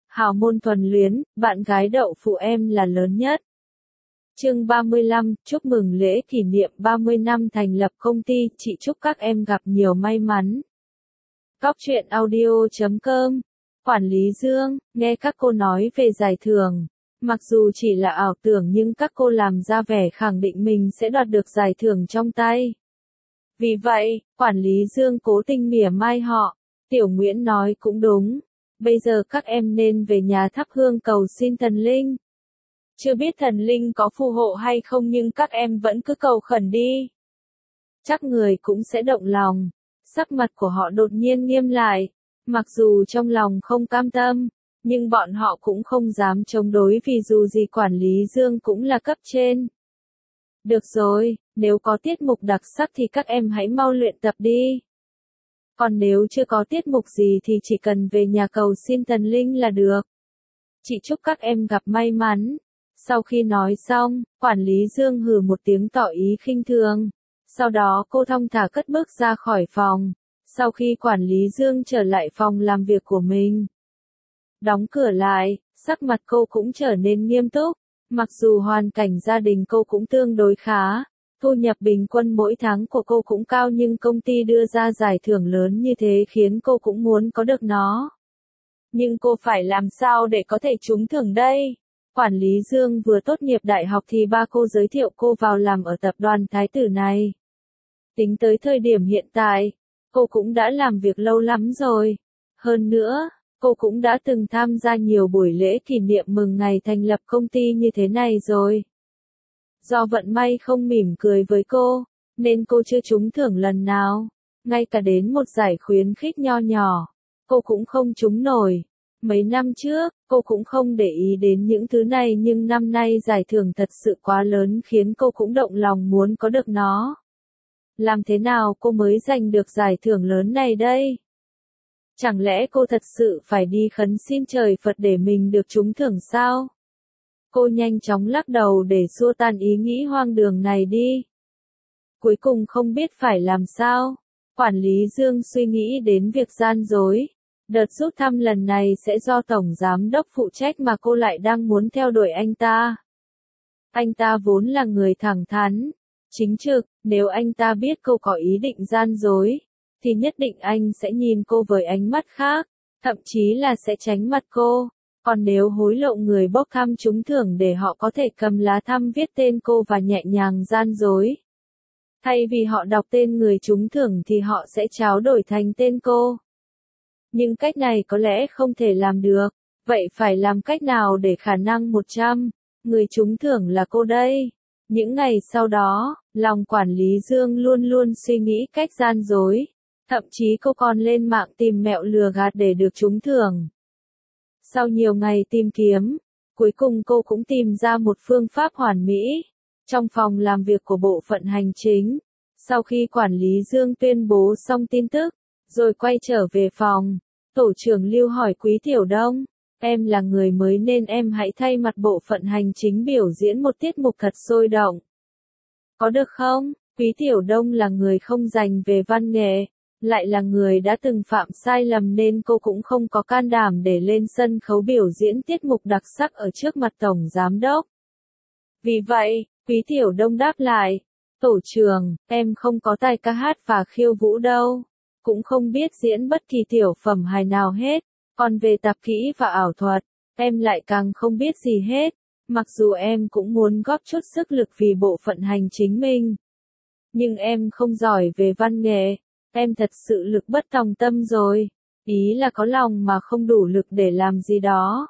Hào môn thuần luyến, bạn gái đậu phụ em là lớn nhất. Chương 35, chúc mừng lễ kỷ niệm 30 năm thành lập công ty, chị chúc các em gặp nhiều may mắn. Góc truyện audio.com. Quản lý Dương, nghe các cô nói về giải thưởng. Mặc dù chỉ là ảo tưởng nhưng các cô làm ra vẻ khẳng định mình sẽ đoạt được giải thưởng trong tay. Vì vậy, quản lý Dương cố tình mỉa mai họ. Tiểu Nguyễn nói cũng đúng. Bây giờ các em nên về nhà thắp hương cầu xin thần linh. Chưa biết thần linh có phù hộ hay không nhưng các em vẫn cứ cầu khẩn đi. Chắc người cũng sẽ động lòng. Sắc mặt của họ đột nhiên nghiêm lại. Mặc dù trong lòng không cam tâm, nhưng bọn họ cũng không dám chống đối vì dù gì quản lý Dương cũng là cấp trên. Được rồi, nếu có tiết mục đặc sắc thì các em hãy mau luyện tập đi. Còn nếu chưa có tiết mục gì thì chỉ cần về nhà cầu xin thần linh là được. Chị chúc các em gặp may mắn. Sau khi nói xong, quản lý Dương hừ một tiếng tỏ ý khinh thường. Sau đó cô thong thả cất bước ra khỏi phòng. Sau khi quản lý Dương trở lại phòng làm việc của mình, đóng cửa lại, sắc mặt cô cũng trở nên nghiêm túc. Mặc dù hoàn cảnh gia đình cô cũng tương đối khá, thu nhập bình quân mỗi tháng của cô cũng cao nhưng công ty đưa ra giải thưởng lớn như thế khiến cô cũng muốn có được nó. Nhưng cô phải làm sao để có thể trúng thưởng đây? Quản lý Dương vừa tốt nghiệp đại học thì ba cô giới thiệu cô vào làm ở tập đoàn Thái Tử này. Tính tới thời điểm hiện tại, cô cũng đã làm việc lâu lắm rồi. Hơn nữa, cô cũng đã từng tham gia nhiều buổi lễ kỷ niệm mừng ngày thành lập công ty như thế này rồi. Do vận may không mỉm cười với cô, nên cô chưa trúng thưởng lần nào. Ngay cả đến một giải khuyến khích nho nhỏ, cô cũng không trúng nổi. Mấy năm trước, cô cũng không để ý đến những thứ này nhưng năm nay giải thưởng thật sự quá lớn khiến cô cũng động lòng muốn có được nó. Làm thế nào cô mới giành được giải thưởng lớn này đây? Chẳng lẽ cô thật sự phải đi khấn xin trời Phật để mình được trúng thưởng sao? Cô nhanh chóng lắc đầu để xua tan ý nghĩ hoang đường này đi. Cuối cùng không biết phải làm sao. Quản lý Dương suy nghĩ đến việc gian dối. Đợt rút thăm lần này sẽ do Tổng Giám đốc phụ trách mà cô lại đang muốn theo đuổi anh ta. Anh ta vốn là người thẳng thắn, chính trực, nếu anh ta biết cô có ý định gian dối, thì nhất định anh sẽ nhìn cô với ánh mắt khác, thậm chí là sẽ tránh mặt cô. Còn nếu hối lộ người bốc thăm trúng thưởng để họ có thể cầm lá thăm viết tên cô và nhẹ nhàng gian dối. Thay vì họ đọc tên người trúng thưởng thì họ sẽ tráo đổi thành tên cô. Nhưng cách này có lẽ không thể làm được, vậy phải làm cách nào để khả năng 100, người trúng thưởng là cô đây? Những ngày sau đó, lòng quản lý Dương luôn luôn suy nghĩ cách gian dối. Thậm chí cô còn lên mạng tìm mẹo lừa gạt để được trúng thưởng. Sau nhiều ngày tìm kiếm, cuối cùng cô cũng tìm ra một phương pháp hoàn mỹ. Trong phòng làm việc của bộ phận hành chính, sau khi quản lý Dương tuyên bố xong tin tức, rồi quay trở về phòng, tổ trưởng Lưu hỏi Quý Tiểu Đông, em là người mới nên em hãy thay mặt bộ phận hành chính biểu diễn một tiết mục thật sôi động. Có được không? Quý Tiểu Đông là người không dành về văn nghệ, lại là người đã từng phạm sai lầm nên cô cũng không có can đảm để lên sân khấu biểu diễn tiết mục đặc sắc ở trước mặt Tổng Giám đốc. Vì vậy, Quý Tiểu Đông đáp lại, tổ trưởng, em không có tài ca hát và khiêu vũ đâu, cũng không biết diễn bất kỳ tiểu phẩm hài nào hết, còn về tạp kỹ và ảo thuật, em lại càng không biết gì hết, mặc dù em cũng muốn góp chút sức lực vì bộ phận hành chính mình. Nhưng em không giỏi về văn nghệ, em thật sự lực bất tòng tâm rồi, ý là có lòng mà không đủ lực để làm gì đó.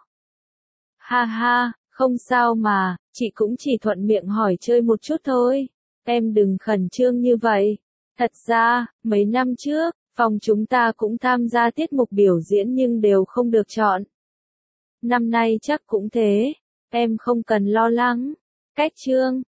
Ha ha, không sao mà, chị cũng chỉ thuận miệng hỏi chơi một chút thôi, em đừng khẩn trương như vậy. Thật ra, mấy năm trước, phòng chúng ta cũng tham gia tiết mục biểu diễn nhưng đều không được chọn. Năm nay chắc cũng thế, em không cần lo lắng. Cách chương